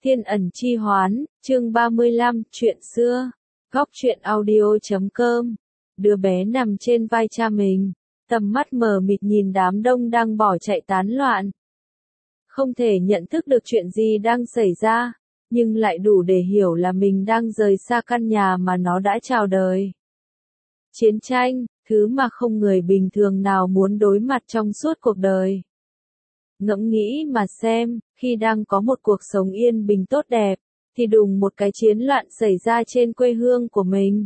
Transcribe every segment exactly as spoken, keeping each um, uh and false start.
Thiên ẩn chi hoán, chương ba mươi lăm, chuyện xưa. Góc truyện audio chấm com. Đứa bé nằm trên vai cha mình, tầm mắt mờ mịt nhìn đám đông đang bỏ chạy tán loạn. Không thể nhận thức được chuyện gì đang xảy ra, nhưng lại đủ để hiểu là mình đang rời xa căn nhà mà nó đã chào đời. Chiến tranh, thứ mà không người bình thường nào muốn đối mặt trong suốt cuộc đời. Ngẫm nghĩ mà xem, khi đang có một cuộc sống yên bình tốt đẹp, thì đùng một cái chiến loạn xảy ra trên quê hương của mình.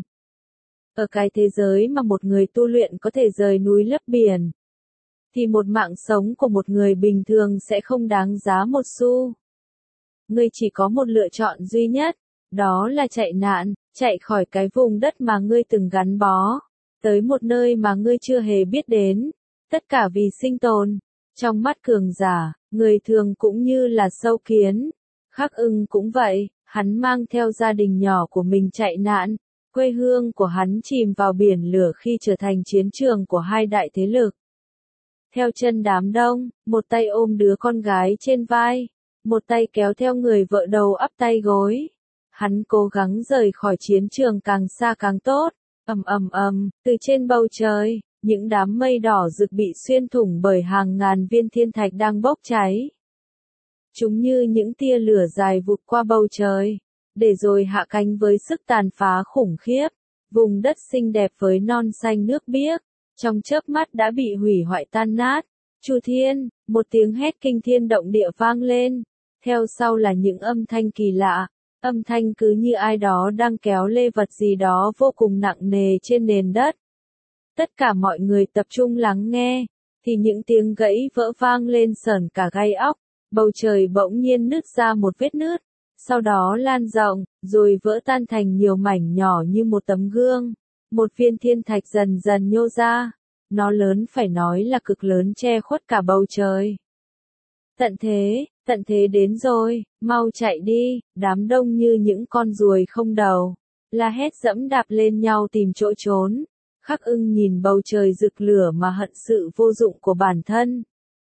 Ở cái thế giới mà một người tu luyện có thể rời núi lấp biển, thì một mạng sống của một người bình thường sẽ không đáng giá một xu. Ngươi chỉ có một lựa chọn duy nhất, đó là chạy nạn, chạy khỏi cái vùng đất mà ngươi từng gắn bó, tới một nơi mà ngươi chưa hề biết đến, tất cả vì sinh tồn. Trong mắt cường giả, người thường cũng như là sâu kiến. Khắc Ưng cũng vậy, hắn mang theo gia đình nhỏ của mình chạy nạn, quê hương của hắn chìm vào biển lửa khi trở thành chiến trường của hai đại thế lực. Theo chân đám đông, một tay ôm đứa con gái trên vai, một tay kéo theo người vợ đầu ắp tay gối. Hắn cố gắng rời khỏi chiến trường càng xa càng tốt. Ầm ầm ầm, từ trên bầu trời, những đám mây đỏ rực bị xuyên thủng bởi hàng ngàn viên thiên thạch đang bốc cháy. Chúng như những tia lửa dài vụt qua bầu trời, để rồi hạ cánh với sức tàn phá khủng khiếp. Vùng đất xinh đẹp với non xanh nước biếc, trong chớp mắt đã bị hủy hoại tan nát. Chu thiên, một tiếng hét kinh thiên động địa vang lên, theo sau là những âm thanh kỳ lạ. Âm thanh cứ như ai đó đang kéo lê vật gì đó vô cùng nặng nề trên nền đất. Tất cả mọi người tập trung lắng nghe, thì những tiếng gãy vỡ vang lên sởn cả gai óc. Bầu trời bỗng nhiên nứt ra một vết nứt, sau đó lan rộng, rồi vỡ tan thành nhiều mảnh nhỏ như một tấm gương. Một viên thiên thạch dần dần nhô ra, nó lớn phải nói là cực lớn che khuất cả bầu trời. Tận thế, tận thế đến rồi, mau chạy đi, đám đông như những con ruồi không đầu, la hét dẫm đạp lên nhau tìm chỗ trốn. Khắc Ưng nhìn bầu trời rực lửa mà hận sự vô dụng của bản thân.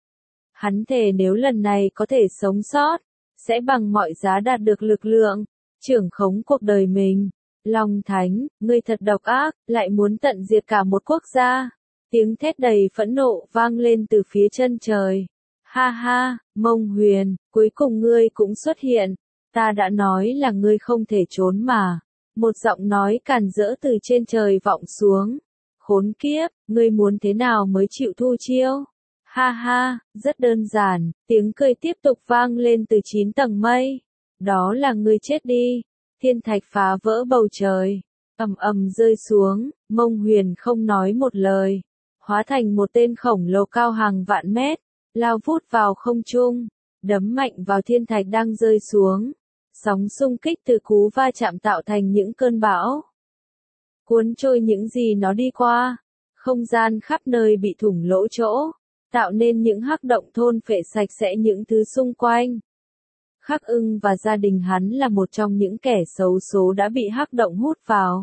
Hắn thề nếu lần này có thể sống sót, sẽ bằng mọi giá đạt được lực lượng, trưởng khống cuộc đời mình. Long Thánh, ngươi thật độc ác, lại muốn tận diệt cả một quốc gia. Tiếng thét đầy phẫn nộ vang lên từ phía chân trời. Ha ha, Mông Huyền, cuối cùng ngươi cũng xuất hiện. Ta đã nói là ngươi không thể trốn mà. Một giọng nói càn rỡ từ trên trời vọng xuống. Khốn kiếp, ngươi muốn thế nào mới chịu thu chiêu? Ha ha, rất đơn giản, tiếng cười tiếp tục vang lên từ chín tầng mây. Đó là ngươi chết đi. Thiên thạch phá vỡ bầu trời, ầm ầm rơi xuống, Mông Huyền không nói một lời, hóa thành một tên khổng lồ cao hàng vạn mét, lao vút vào không trung, đấm mạnh vào thiên thạch đang rơi xuống. Sóng xung kích từ cú va chạm tạo thành những cơn bão, cuốn trôi những gì nó đi qua. Không gian khắp nơi bị thủng lỗ chỗ, tạo nên những hắc động thôn phệ sạch sẽ những thứ xung quanh. Khắc Ưng và gia đình hắn là một trong những kẻ xấu số đã bị hắc động hút vào.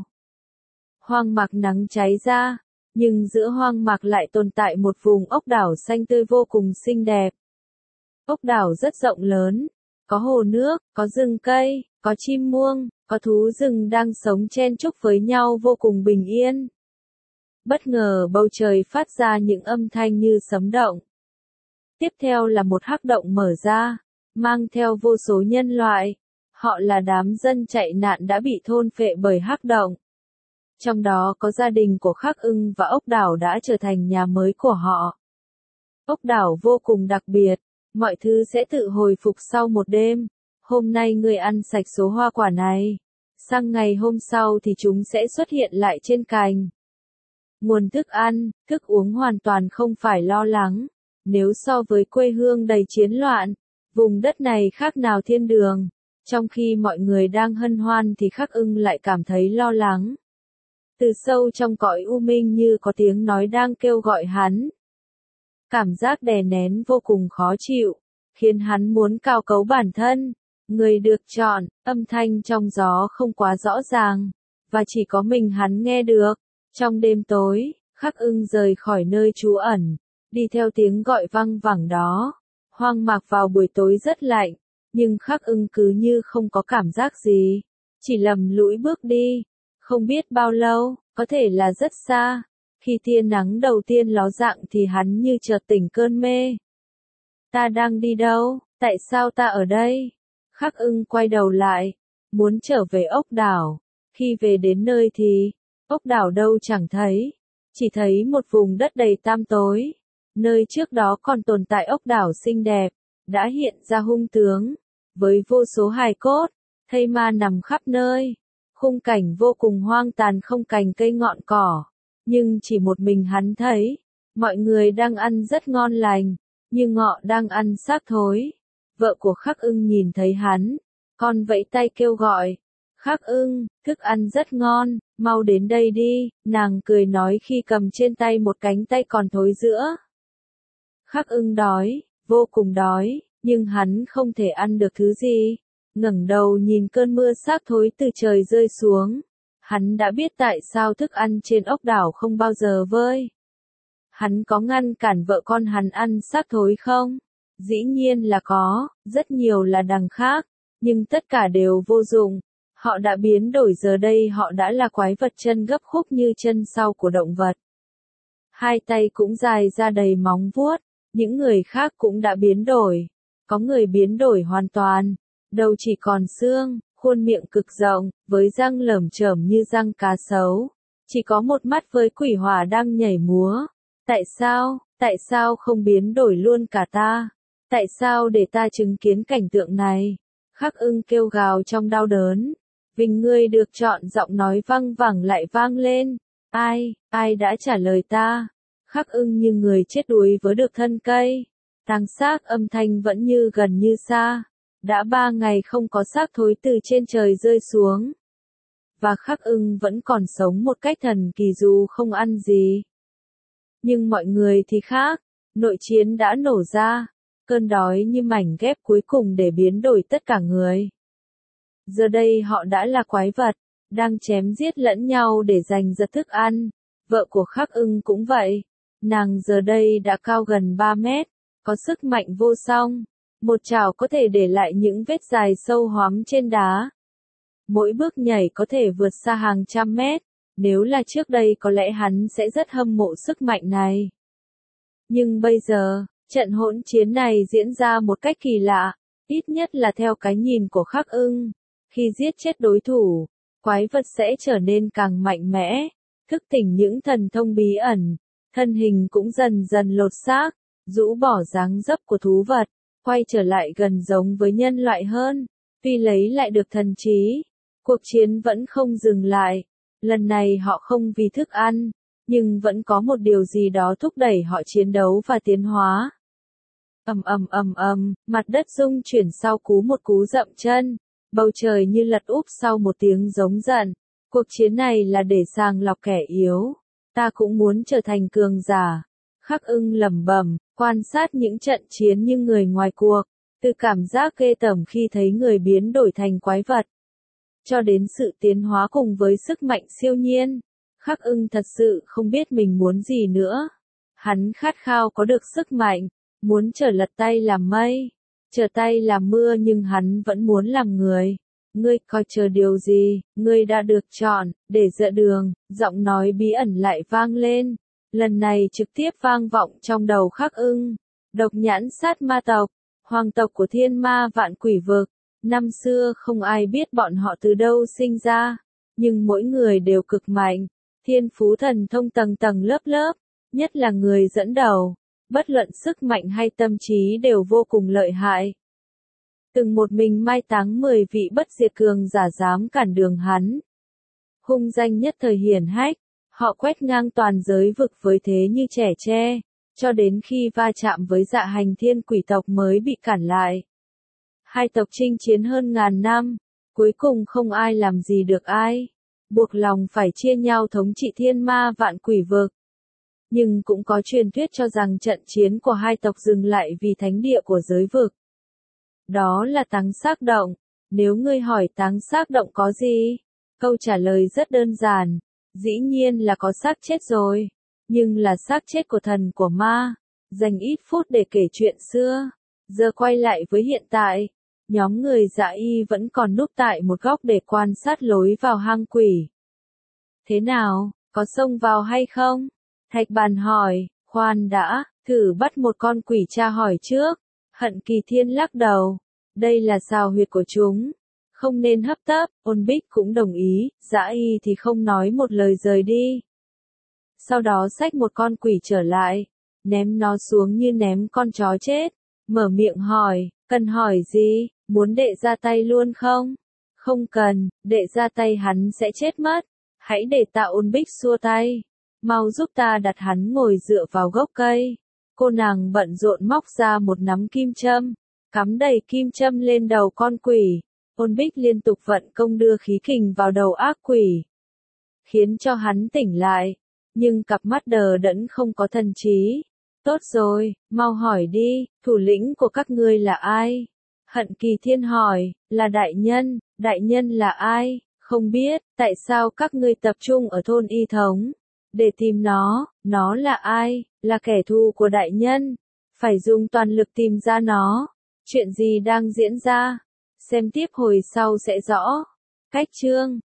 Hoang mạc nắng cháy ra, nhưng giữa hoang mạc lại tồn tại một vùng ốc đảo xanh tươi vô cùng xinh đẹp. Ốc đảo rất rộng lớn, có hồ nước, có rừng cây, có chim muông, có thú rừng đang sống chen chúc với nhau vô cùng bình yên. Bất ngờ bầu trời phát ra những âm thanh như sấm động. Tiếp theo là một hắc động mở ra, mang theo vô số nhân loại. Họ là đám dân chạy nạn đã bị thôn phệ bởi hắc động. Trong đó có gia đình của Khắc Ưng và ốc đảo đã trở thành nhà mới của họ. Ốc đảo vô cùng đặc biệt, mọi thứ sẽ tự hồi phục sau một đêm. Hôm nay ngươi ăn sạch số hoa quả này, sang ngày hôm sau thì chúng sẽ xuất hiện lại trên cành. Nguồn thức ăn, thức uống hoàn toàn không phải lo lắng. Nếu so với quê hương đầy chiến loạn, vùng đất này khác nào thiên đường. Trong khi mọi người đang hân hoan thì Khắc Ưng lại cảm thấy lo lắng. Từ sâu trong cõi u minh như có tiếng nói đang kêu gọi hắn. Cảm giác đè nén vô cùng khó chịu, khiến hắn muốn cào cấu bản thân. Người được chọn, âm thanh trong gió không quá rõ ràng, và chỉ có mình hắn nghe được. Trong đêm tối, Khắc Ưng rời khỏi nơi trú ẩn, đi theo tiếng gọi văng vẳng đó. Hoang mạc vào buổi tối rất lạnh, Nhưng Khắc Ưng cứ như không có cảm giác gì, chỉ lầm lũi bước đi, không biết bao lâu, có thể là rất xa. Khi tia nắng đầu tiên ló dạng thì hắn như chợt tỉnh cơn mê. Ta đang đi đâu? Tại sao ta ở đây? Khắc Ưng quay đầu lại, muốn trở về ốc đảo. Khi về đến nơi thì, ốc đảo đâu chẳng thấy, chỉ thấy một vùng đất đầy tăm tối. Nơi trước đó còn tồn tại ốc đảo xinh đẹp, đã hiện ra hung tướng, với vô số hài cốt, thây ma nằm khắp nơi. Khung cảnh vô cùng hoang tàn không cành cây ngọn cỏ, nhưng chỉ một mình hắn thấy, mọi người đang ăn rất ngon lành, như ngọ đang ăn xác thối. Vợ của Khắc Ưng nhìn thấy hắn, con vẫy tay kêu gọi, Khắc Ưng, thức ăn rất ngon, mau đến đây đi, nàng cười nói khi cầm trên tay một cánh tay còn thối giữa. Khắc Ưng đói, vô cùng đói, nhưng hắn không thể ăn được thứ gì. Ngẩng đầu nhìn cơn mưa xác thối từ trời rơi xuống, hắn đã biết tại sao thức ăn trên ốc đảo không bao giờ vơi. Hắn có ngăn cản vợ con hắn ăn xác thối không? Dĩ nhiên là có, rất nhiều là đằng khác, nhưng tất cả đều vô dụng. Họ đã biến đổi, giờ đây họ đã là quái vật chân gấp khúc như chân sau của động vật. Hai tay cũng dài ra đầy móng vuốt, những người khác cũng đã biến đổi. Có người biến đổi hoàn toàn, đầu chỉ còn xương, khuôn miệng cực rộng, với răng lởm chởm như răng cá sấu. Chỉ có một mắt với quỷ hỏa đang nhảy múa. Tại sao, tại sao không biến đổi luôn cả ta? Tại sao để ta chứng kiến cảnh tượng này? Khắc Ưng kêu gào trong đau đớn. Vinh ngươi được chọn, giọng nói văng vẳng lại vang lên. Ai, ai đã trả lời ta? Khắc Ưng như người chết đuối với được thân cây. Tang xác âm thanh vẫn như gần như xa. Đã ba ngày không có xác thối từ trên trời rơi xuống. Và Khắc Ưng vẫn còn sống một cách thần kỳ dù không ăn gì. Nhưng mọi người thì khác, nội chiến đã nổ ra, cơn đói như mảnh ghép cuối cùng để biến đổi tất cả người. Giờ đây họ đã là quái vật, đang chém giết lẫn nhau để giành giật thức ăn. Vợ của Khắc Ưng cũng vậy, nàng giờ đây đã cao gần ba mét, có sức mạnh vô song, một chảo có thể để lại những vết dài sâu hoắm trên đá. Mỗi bước nhảy có thể vượt xa hàng trăm mét. Nếu là trước đây có lẽ hắn sẽ rất hâm mộ sức mạnh này. Nhưng bây giờ, trận hỗn chiến này diễn ra một cách kỳ lạ, ít nhất là theo cái nhìn của Khắc Ưng. Khi giết chết đối thủ, quái vật sẽ trở nên càng mạnh mẽ, thức tỉnh những thần thông bí ẩn, thân hình cũng dần dần lột xác, rũ bỏ dáng dấp của thú vật, quay trở lại gần giống với nhân loại hơn. Tuy lấy lại được thần trí, cuộc chiến vẫn không dừng lại. Lần này họ không vì thức ăn, nhưng vẫn có một điều gì đó thúc đẩy họ chiến đấu và tiến hóa. Ầm ầm ầm ầm, mặt đất rung chuyển sau cú một cú dậm chân, bầu trời như lật úp sau một tiếng giống giận. Cuộc chiến này là để sàng lọc kẻ yếu. Ta cũng muốn trở thành cường giả. Khắc Ưng lẩm bẩm, quan sát những trận chiến như người ngoài cuộc, từ cảm giác ghê tởm khi thấy người biến đổi thành quái vật, cho đến sự tiến hóa cùng với sức mạnh siêu nhiên. Khắc Ưng thật sự không biết mình muốn gì nữa. Hắn khát khao có được sức mạnh, muốn trở lật tay làm mây, trở tay làm mưa, nhưng hắn vẫn muốn làm người. Ngươi coi chờ điều gì, ngươi đã được chọn, để dẫn đường, giọng nói bí ẩn lại vang lên. Lần này trực tiếp vang vọng trong đầu Khắc Ưng. Độc nhãn sát ma tộc, hoàng tộc của thiên ma vạn quỷ vực. Năm xưa không ai biết bọn họ từ đâu sinh ra, nhưng mỗi người đều cực mạnh, thiên phú thần thông tầng tầng lớp lớp, nhất là người dẫn đầu, bất luận sức mạnh hay tâm trí đều vô cùng lợi hại. Từng một mình mai táng mười vị bất diệt cường giả dám cản đường hắn. Hung danh nhất thời hiển hách, họ quét ngang toàn giới vực với thế như trẻ tre, cho đến khi va chạm với Dạ Hành Thiên quỷ tộc mới bị cản lại. Hai tộc chinh chiến hơn ngàn năm, cuối cùng không ai làm gì được ai, buộc lòng phải chia nhau thống trị thiên ma vạn quỷ vực. Nhưng cũng có truyền thuyết cho rằng trận chiến của hai tộc dừng lại vì thánh địa của giới vực. Đó là Táng Xác Động. Nếu ngươi hỏi Táng Xác Động có gì? Câu trả lời rất đơn giản, dĩ nhiên là có xác chết rồi, nhưng là xác chết của thần của ma. Dành ít phút để kể chuyện xưa, giờ quay lại với hiện tại. Nhóm người Dã Y vẫn còn núp tại một góc để quan sát lối vào hang quỷ. Thế nào, có xông vào hay không? Thạch Bàn hỏi, khoan đã, thử bắt một con quỷ tra hỏi trước. Hận Kỳ Thiên lắc đầu, đây là xào huyệt của chúng, không nên hấp tấp. Ôn Bích cũng đồng ý, Dã Y thì không nói một lời rời đi. Sau đó xách một con quỷ trở lại, ném nó xuống như ném con chó chết, mở miệng hỏi, cần hỏi gì, muốn đệ ra tay luôn không? Không cần, đệ ra tay hắn sẽ chết mất, hãy để Tạ Ôn Bích xua tay, mau giúp ta đặt hắn ngồi dựa vào gốc cây. Cô nàng bận rộn móc ra một nắm kim châm, cắm đầy kim châm lên đầu con quỷ. Ôn Bích liên tục vận công đưa khí kình vào đầu ác quỷ, khiến cho hắn tỉnh lại, nhưng cặp mắt đờ đẫn không có thần trí. Tốt rồi, mau hỏi đi, thủ lĩnh của các ngươi là ai? Hận Kỳ Thiên hỏi, là đại nhân. Đại nhân là ai? Không biết. Tại sao các ngươi tập trung ở thôn Y Thống để tìm nó? Nó là ai? Là kẻ thù của đại nhân, phải dùng toàn lực tìm ra nó. Chuyện gì đang diễn ra? Xem tiếp hồi sau sẽ rõ. Cách chương